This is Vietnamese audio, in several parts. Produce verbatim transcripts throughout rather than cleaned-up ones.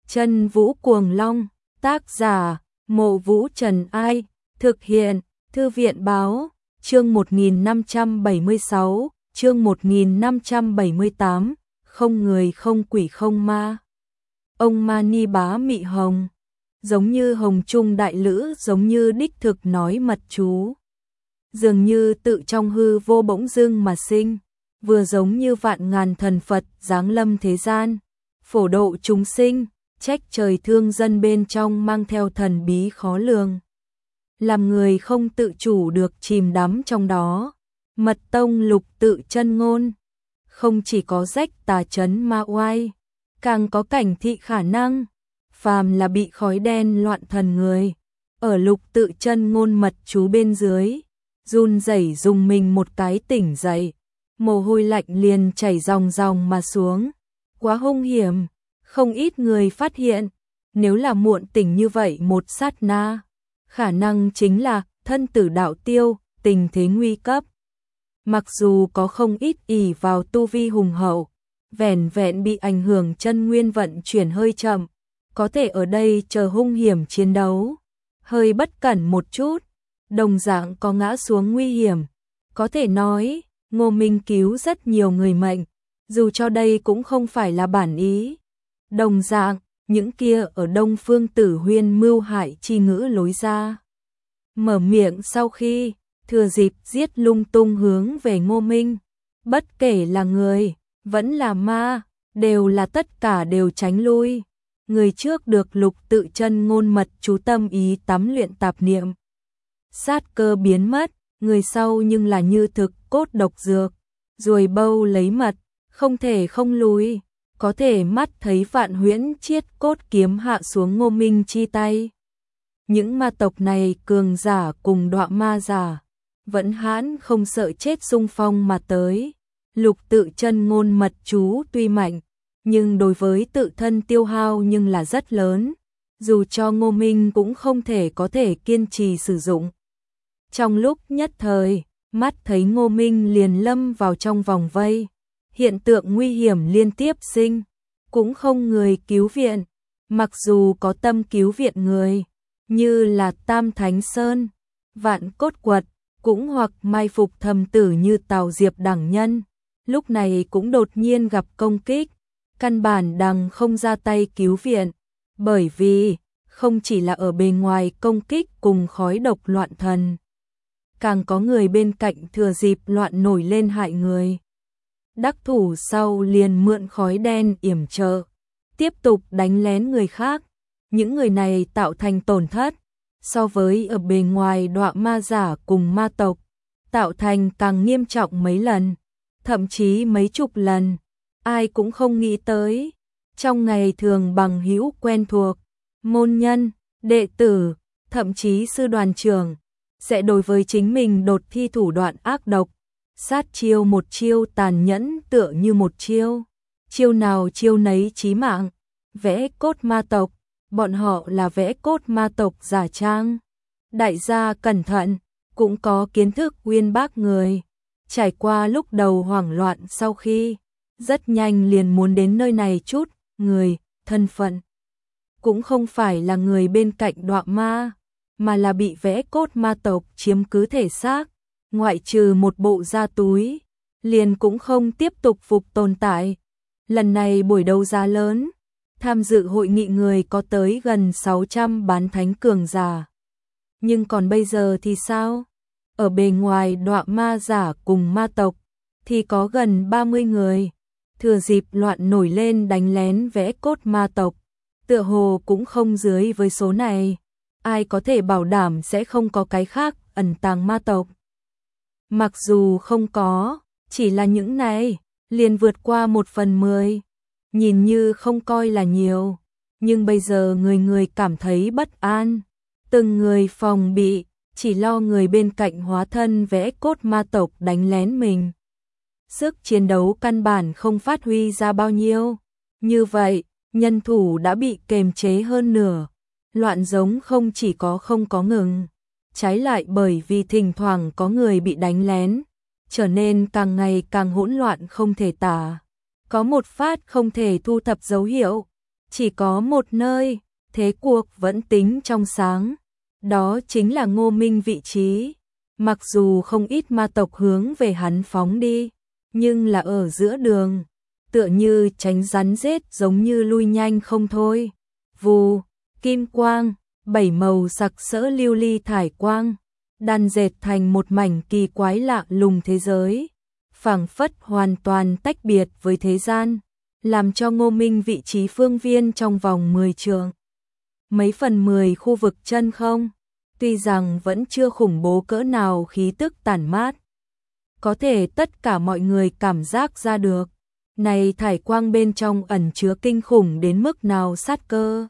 Chân Vũ Cuồng Long, tác giả, Mộ Vũ Trần Ai, thực hiện, Thư viện báo, chương một nghìn năm trăm bảy mươi sáu, chương một nghìn năm trăm bảy mươi tám, không người không quỷ không ma. Ông Mani Bá Mị Hồng, giống như hồng trung đại lữ, giống như đích thực nói mật chú. Dường như tự trong hư vô bỗng dưng mà sinh, vừa giống như vạn ngàn thần Phật giáng lâm thế gian, phổ độ chúng sinh, trách trời thương dân bên trong mang theo thần bí khó lường. Làm người không tự chủ được chìm đắm trong đó. Mật tông lục tự chân ngôn, không chỉ có rách tà chấn ma oai, càng có cảnh thị khả năng, phàm là bị khói đen loạn thần người, ở lục tự chân ngôn mật chú bên dưới, run rẩy dùng mình một cái tỉnh dậy, mồ hôi lạnh liền chảy ròng ròng mà xuống, quá hung hiểm, không ít người phát hiện, nếu là muộn tỉnh như vậy một sát na, khả năng chính là thân tử đạo tiêu, tình thế nguy cấp. Mặc dù có không ít ỷ vào tu vi hùng hậu, vẻn vẹn bị ảnh hưởng chân nguyên vận chuyển hơi chậm, có thể ở đây chờ hung hiểm chiến đấu, hơi bất cẩn một chút, đồng dạng có ngã xuống nguy hiểm. Có thể nói, Ngô Minh cứu rất nhiều người mệnh, dù cho đây cũng không phải là bản ý. Đồng dạng, những kia ở Đông Phương Tử Huyên mưu hại chi ngữ lối ra. Mở miệng sau khi, thừa dịp giết lung tung hướng về Ngô Minh. Bất kể là người, vẫn là ma, đều là tất cả đều tránh lui. Người trước được lục tự chân ngôn mật chú tâm ý tắm luyện tạp niệm. Sát cơ biến mất, người sau nhưng là như thực cốt độc dược. Ruồi bâu lấy mật, không thể không lùi. Có thể mắt thấy vạn huyễn chiết cốt kiếm hạ xuống Ngô Minh chi tay. Những ma tộc này cường giả cùng đọa ma giả, vẫn hãn không sợ chết xung phong mà tới. Lục tự chân ngôn mật chú tuy mạnh, nhưng đối với tự thân tiêu hao nhưng là rất lớn, dù cho Ngô Minh cũng không thể có thể kiên trì sử dụng. Trong lúc nhất thời, mắt thấy Ngô Minh liền lâm vào trong vòng vây, hiện tượng nguy hiểm liên tiếp sinh, cũng không người cứu viện, mặc dù có tâm cứu viện người, như là Tam Thánh Sơn, Vạn Cốt Quật, cũng hoặc mai phục thầm tử như Tào Diệp đẳng nhân, lúc này cũng đột nhiên gặp công kích, căn bản đằng không ra tay cứu viện, bởi vì không chỉ là ở bề ngoài công kích cùng khói độc loạn thần, càng có người bên cạnh thừa dịp loạn nổi lên hại người. Đắc thủ sau liền mượn khói đen yểm trợ, tiếp tục đánh lén người khác. Những người này tạo thành tổn thất, so với ở bề ngoài đọa ma giả cùng ma tộc, tạo thành càng nghiêm trọng mấy lần, thậm chí mấy chục lần. Ai cũng không nghĩ tới, trong ngày thường bằng hữu quen thuộc, môn nhân, đệ tử, thậm chí sư đoàn trưởng, sẽ đối với chính mình đột thi thủ đoạn ác độc. Sát chiêu một chiêu tàn nhẫn tựa như một chiêu, chiêu nào chiêu nấy chí mạng. Vẽ cốt ma tộc, bọn họ là vẽ cốt ma tộc giả trang. Đại gia cẩn thận, cũng có kiến thức uyên bác người, trải qua lúc đầu hoảng loạn sau khi, rất nhanh liền muốn đến nơi này chút, người, thân phận. Cũng không phải là người bên cạnh đọa ma, mà là bị vẽ cốt ma tộc chiếm cứ thể xác. Ngoại trừ một bộ da túi, liền cũng không tiếp tục phục tồn tại. Lần này buổi đấu giá lớn, tham dự hội nghị người có tới gần sáu trăm bán thánh cường giả. Nhưng còn bây giờ thì sao? Ở bề ngoài đọa ma giả cùng ma tộc, thì có gần ba mươi người, thừa dịp loạn nổi lên đánh lén vẽ cốt ma tộc. Tựa hồ cũng không dưới với số này, ai có thể bảo đảm sẽ không có cái khác ẩn tàng ma tộc. Mặc dù không có, chỉ là những này, liền vượt qua một phần mười, nhìn như không coi là nhiều, nhưng bây giờ người người cảm thấy bất an, từng người phòng bị, chỉ lo người bên cạnh hóa thân vẽ cốt ma tộc đánh lén mình. Sức chiến đấu căn bản không phát huy ra bao nhiêu, như vậy, nhân thủ đã bị kềm chế hơn nửa, loạn giống không chỉ có không có ngừng. Trái lại bởi vì thỉnh thoảng có người bị đánh lén, trở nên càng ngày càng hỗn loạn không thể tả. Có một phát không thể thu thập dấu hiệu, chỉ có một nơi, thế cuộc vẫn tính trong sáng. Đó chính là Ngô Minh vị trí. Mặc dù không ít ma tộc hướng về hắn phóng đi, nhưng là ở giữa đường, tựa như tránh rắn rết giống như lui nhanh không thôi. Vù, kim quang, bảy màu sặc sỡ lưu ly thải quang, đan dệt thành một mảnh kỳ quái lạ lùng thế giới, phảng phất hoàn toàn tách biệt với thế gian, làm cho Ngô Minh vị trí phương viên trong vòng mười trượng. Mấy phần mười khu vực chân không, tuy rằng vẫn chưa khủng bố cỡ nào khí tức tản mát. Có thể tất cả mọi người cảm giác ra được, này thải quang bên trong ẩn chứa kinh khủng đến mức nào sát cơ.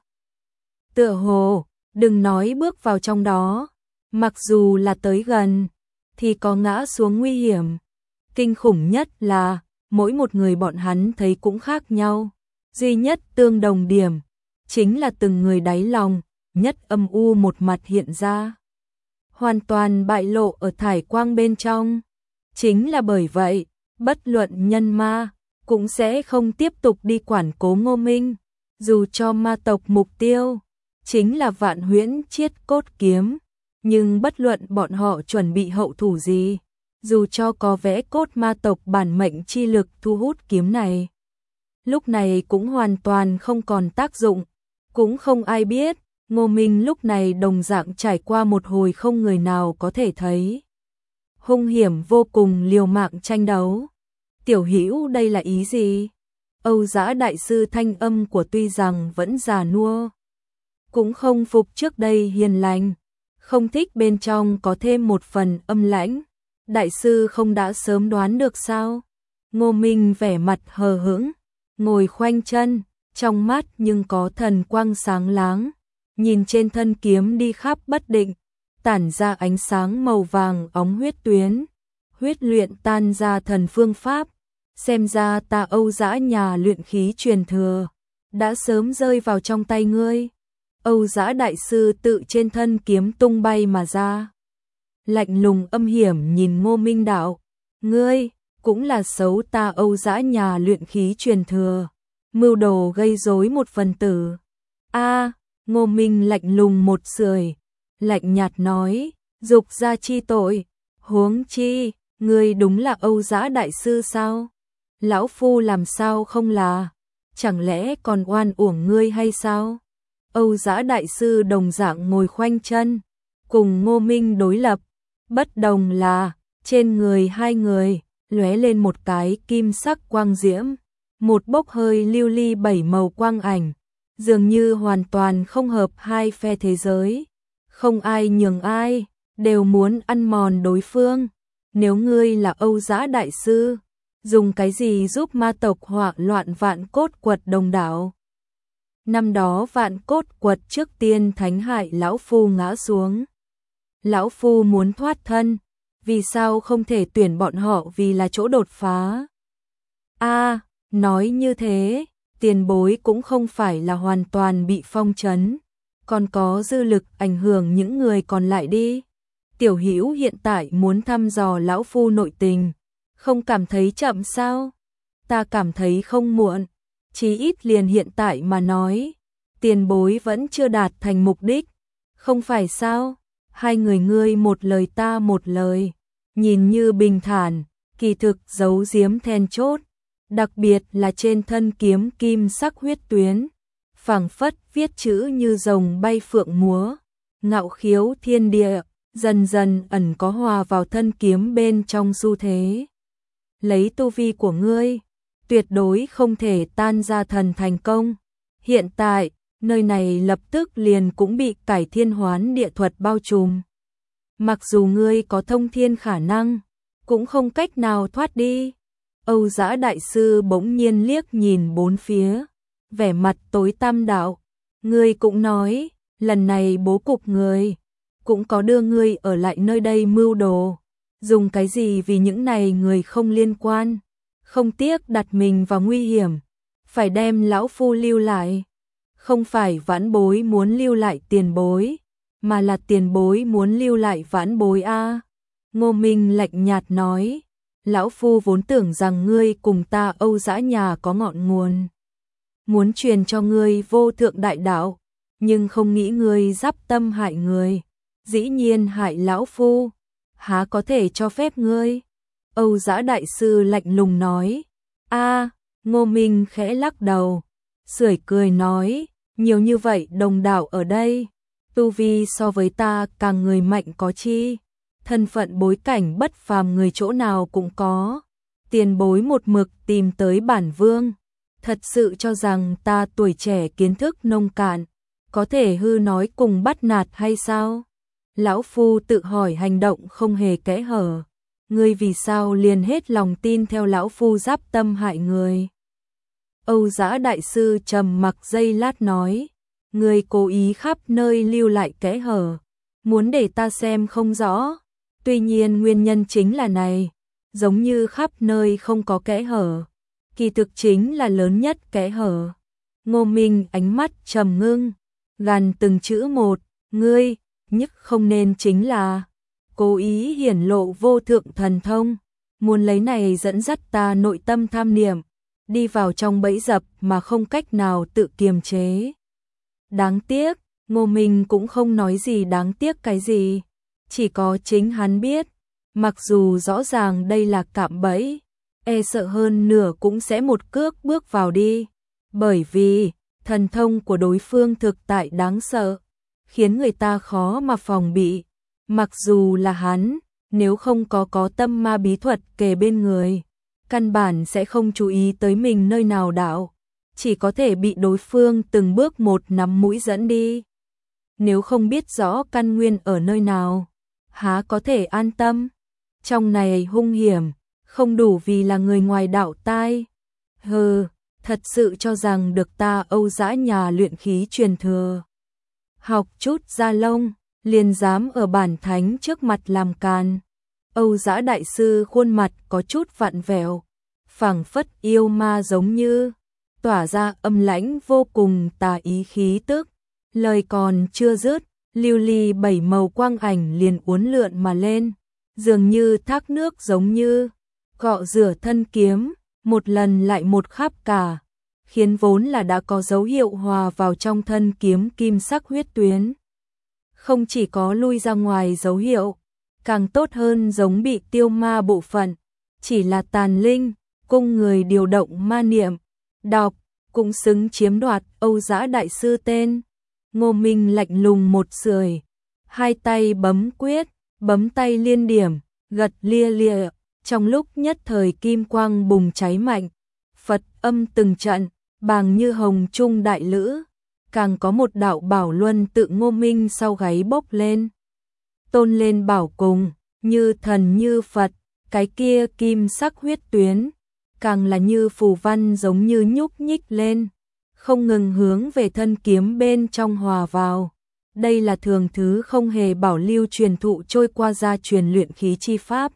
Tựa hồ, đừng nói bước vào trong đó, mặc dù là tới gần, thì có ngã xuống nguy hiểm. Kinh khủng nhất là, mỗi một người bọn hắn thấy cũng khác nhau, duy nhất tương đồng điểm, chính là từng người đáy lòng, nhất âm u một mặt hiện ra. Hoàn toàn bại lộ ở thải quang bên trong. Chính là bởi vậy, bất luận nhân ma, cũng sẽ không tiếp tục đi quản cố Ngô Minh, dù cho ma tộc mục tiêu, chính là vạn huyễn chiết cốt kiếm, nhưng bất luận bọn họ chuẩn bị hậu thủ gì, dù cho có vẽ cốt ma tộc bản mệnh chi lực thu hút kiếm này, lúc này cũng hoàn toàn không còn tác dụng, cũng không ai biết, Ngô Minh lúc này đồng dạng trải qua một hồi không người nào có thể thấy. Hung hiểm vô cùng liều mạng tranh đấu. Tiểu Hữu đây là ý gì? Âu Dã đại sư thanh âm của tuy rằng vẫn già nua, cũng không phục trước đây hiền lành, không thích bên trong có thêm một phần âm lãnh. Đại sư không đã sớm đoán được sao? Ngô Minh vẻ mặt hờ hững, ngồi khoanh chân, trong mắt nhưng có thần quang sáng láng, nhìn trên thân kiếm đi khắp bất định, tản ra ánh sáng màu vàng óng huyết tuyến, huyết luyện tan ra thần phương pháp, xem ra ta Âu Dã nhà luyện khí truyền thừa, đã sớm rơi vào trong tay ngươi. Âu Dã đại sư tự trên thân kiếm tung bay mà ra. Lạnh lùng âm hiểm nhìn Ngô Minh đạo, ngươi, cũng là xấu ta Âu Dã nhà luyện khí truyền thừa, mưu đồ gây rối một phần tử. A, Ngô Minh lạnh lùng một sưởi, lạnh nhạt nói, dục gia chi tội, huống chi, ngươi đúng là Âu Dã đại sư sao? Lão phu làm sao không là, chẳng lẽ còn oan uổng ngươi hay sao? Âu Dã đại sư đồng dạng ngồi khoanh chân, cùng Ngô Minh đối lập, bất đồng là, trên người hai người, lóe lên một cái kim sắc quang diễm, một bốc hơi lưu ly bảy màu quang ảnh, dường như hoàn toàn không hợp hai phe thế giới, không ai nhường ai, đều muốn ăn mòn đối phương. Nếu ngươi là Âu Dã đại sư, dùng cái gì giúp ma tộc họa loạn vạn cốt quật đồng đảo? Năm đó vạn cốt quật trước tiên thánh hại lão phu ngã xuống. Lão phu muốn thoát thân, vì sao không thể tuyển bọn họ vì là chỗ đột phá? A, nói như thế, tiền bối cũng không phải là hoàn toàn bị phong trấn, còn có dư lực ảnh hưởng những người còn lại đi. Tiểu Hữu hiện tại muốn thăm dò lão phu nội tình, không cảm thấy chậm sao? Ta cảm thấy không muộn, chí ít liền hiện tại mà nói, tiền bối vẫn chưa đạt thành mục đích, không phải sao? Hai người ngươi một lời ta một lời, nhìn như bình thản, kỳ thực giấu giếm then chốt, đặc biệt là trên thân kiếm kim sắc huyết tuyến, phảng phất viết chữ như rồng bay phượng múa, ngạo khiếu thiên địa, dần dần ẩn có hòa vào thân kiếm bên trong xu thế. Lấy tu vi của ngươi, tuyệt đối không thể tan ra thần thành công. Hiện tại, nơi này lập tức liền cũng bị cải thiên hoán địa thuật bao trùm. Mặc dù ngươi có thông thiên khả năng, cũng không cách nào thoát đi. Âu Dã đại sư bỗng nhiên liếc nhìn bốn phía, vẻ mặt tối tăm đạo, ngươi cũng nói, lần này bố cục người, cũng có đưa ngươi ở lại nơi đây mưu đồ, dùng cái gì vì những này người không liên quan, không tiếc đặt mình vào nguy hiểm, phải đem lão phu lưu lại. Không phải vãn bối muốn lưu lại tiền bối, mà là tiền bối muốn lưu lại vãn bối a. Ngô Minh lạnh nhạt nói, lão phu vốn tưởng rằng ngươi cùng ta Âu Dã nhà có ngọn nguồn muốn truyền cho ngươi vô thượng đại đạo, nhưng không nghĩ ngươi giáp tâm hại người, dĩ nhiên hại lão phu, há có thể cho phép ngươi. Âu Dã đại sư lạnh lùng nói. A, Ngô Minh khẽ lắc đầu, sưởi cười nói, nhiều như vậy đồng đạo ở đây, tu vi so với ta càng người mạnh có chi, thân phận bối cảnh bất phàm người chỗ nào cũng có, tiền bối một mực tìm tới bản vương, thật sự cho rằng ta tuổi trẻ kiến thức nông cạn, có thể hư nói cùng bắt nạt hay sao? Lão phu tự hỏi hành động không hề kẽ hở, ngươi vì sao liền hết lòng tin theo lão phu giáp tâm hại người? Âu Dã đại sư trầm mặc giây lát nói, ngươi cố ý khắp nơi lưu lại kẽ hở, muốn để ta xem không rõ, tuy nhiên nguyên nhân chính là này, giống như khắp nơi không có kẽ hở, kỳ thực chính là lớn nhất kẽ hở. Ngô Minh ánh mắt trầm ngưng, gằn từng chữ một, ngươi, nhất không nên chính là cố ý hiển lộ vô thượng thần thông, muốn lấy này dẫn dắt ta nội tâm tham niệm, đi vào trong bẫy dập mà không cách nào tự kiềm chế. Đáng tiếc, Ngô Minh cũng không nói gì đáng tiếc cái gì, chỉ có chính hắn biết, mặc dù rõ ràng đây là cạm bẫy, e sợ hơn nửa cũng sẽ một cước bước vào đi, bởi vì thần thông của đối phương thực tại đáng sợ, khiến người ta khó mà phòng bị, mặc dù là hắn, nếu không có có tâm ma bí thuật kề bên người, căn bản sẽ không chú ý tới mình nơi nào đạo, chỉ có thể bị đối phương từng bước một nắm mũi dẫn đi. Nếu không biết rõ căn nguyên ở nơi nào, há có thể an tâm, trong này hung hiểm, không đủ vì là người ngoài đạo tai. Hừ, thật sự cho rằng được ta Âu Dã nhà luyện khí truyền thừa. Học chút da lông, liền dám ở bản thánh trước mặt làm càn. Âu Dã đại sư khuôn mặt có chút vặn vẹo, phảng phất yêu ma giống như, tỏa ra âm lãnh vô cùng tà ý khí tức. Lời còn chưa dứt, lưu ly bảy màu quang ảnh liền uốn lượn mà lên, dường như thác nước giống như, cọ rửa thân kiếm, một lần lại một khắp cả, khiến vốn là đã có dấu hiệu hòa vào trong thân kiếm kim sắc huyết tuyến. Không chỉ có lui ra ngoài dấu hiệu, càng tốt hơn giống bị tiêu ma bộ phận, chỉ là tàn linh, cung người điều động ma niệm, đọc, cũng xứng chiếm đoạt Âu Dã đại sư tên. Ngô Minh lạnh lùng một sưởi, hai tay bấm quyết, bấm tay liên điểm, gật lia lịa, trong lúc nhất thời kim quang bùng cháy mạnh, Phật âm từng trận, bàng như hồng trung đại lữ, càng có một đạo bảo luân tự Ngô Minh sau gáy bốc lên, tôn lên bảo cùng, như thần như Phật, cái kia kim sắc huyết tuyến, càng là như phù văn giống như nhúc nhích lên, không ngừng hướng về thân kiếm bên trong hòa vào. Đây là thường thứ không hề bảo lưu truyền thụ trôi qua gia truyền luyện khí chi pháp.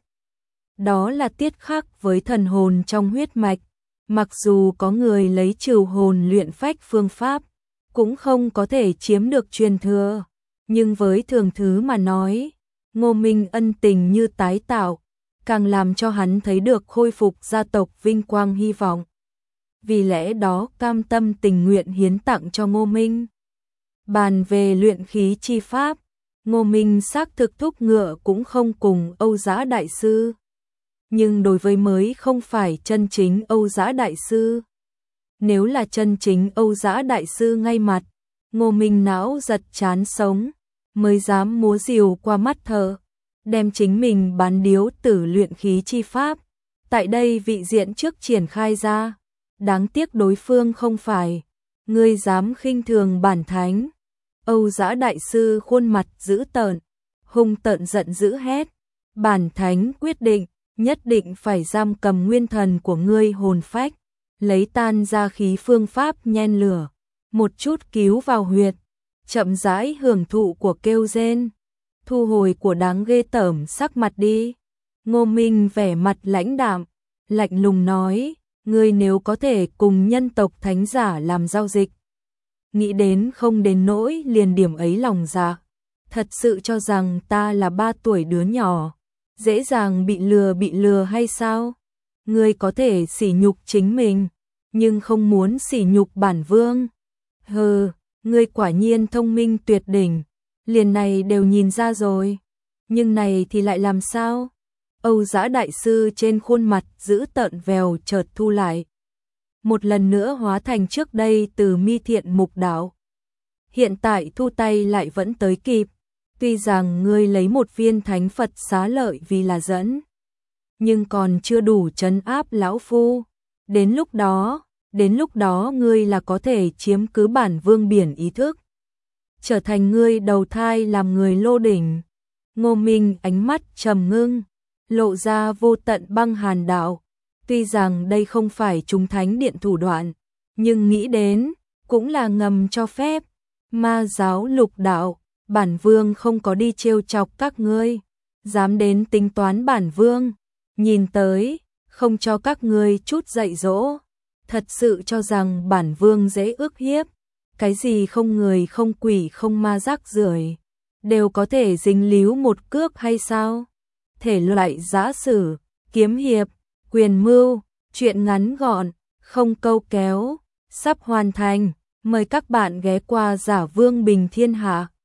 Đó là tiết khắc với thần hồn trong huyết mạch, mặc dù có người lấy trừ hồn luyện phách phương pháp, cũng không có thể chiếm được truyền thừa, nhưng với thường thứ mà nói, Ngô Minh ân tình như tái tạo, càng làm cho hắn thấy được khôi phục gia tộc vinh quang hy vọng. Vì lẽ đó cam tâm tình nguyện hiến tặng cho Ngô Minh. Bàn về luyện khí chi pháp, Ngô Minh xác thực thúc ngựa cũng không cùng Âu Dã đại sư. Nhưng đối với mới không phải chân chính Âu Dã đại sư. Nếu là chân chính Âu Dã đại sư ngay mặt, Ngô Minh não giật chán sống, mới dám múa rìu qua mắt thợ, đem chính mình bán điếu tử luyện khí chi pháp. Tại đây vị diện trước triển khai ra, đáng tiếc đối phương không phải, ngươi dám khinh thường bản thánh. Âu Dã đại sư khuôn mặt dữ tợn, hung tợn giận dữ hét, bản thánh quyết định, nhất định phải giam cầm nguyên thần của ngươi hồn phách, lấy tan ra khí phương pháp nhen lửa, một chút cứu vào huyệt, chậm rãi hưởng thụ của kêu rên, thu hồi của đáng ghê tởm sắc mặt đi. Ngô Minh vẻ mặt lãnh đạm, lạnh lùng nói, ngươi nếu có thể cùng nhân tộc thánh giả làm giao dịch, nghĩ đến không đến nỗi liền điểm ấy lòng dạ, thật sự cho rằng ta là ba tuổi đứa nhỏ, dễ dàng bị lừa bị lừa hay sao? Ngươi có thể sỉ nhục chính mình, nhưng không muốn sỉ nhục bản vương. Hừ, ngươi quả nhiên thông minh tuyệt đỉnh, liền này đều nhìn ra rồi. Nhưng này thì lại làm sao? Âu Dã đại sư trên khuôn mặt giữ tợn vèo chợt thu lại. Một lần nữa hóa thành trước đây từ mi thiện mục đạo. Hiện tại thu tay lại vẫn tới kịp. Tuy rằng ngươi lấy một viên thánh Phật xá lợi vì là dẫn, nhưng còn chưa đủ trấn áp lão phu. Đến lúc đó, đến lúc đó ngươi là có thể chiếm cứ bản vương biển ý thức, trở thành ngươi đầu thai làm người lô đỉnh. Ngô Minh ánh mắt trầm ngưng, lộ ra vô tận băng hàn đạo. Tuy rằng đây không phải chúng thánh điện thủ đoạn, nhưng nghĩ đến, cũng là ngầm cho phép. Ma giáo lục đạo, bản vương không có đi trêu chọc các ngươi, dám đến tính toán bản vương, nhìn tới, không cho các ngươi chút dạy dỗ, thật sự cho rằng bản vương dễ ức hiếp, cái gì không người không quỷ không ma rác rưởi đều có thể dính líu một cước hay sao? Thể loại giã sử, kiếm hiệp, quyền mưu, truyện ngắn gọn, không câu kéo, sắp hoàn thành, mời các bạn ghé qua Giả Vương Bình Thiên Hạ.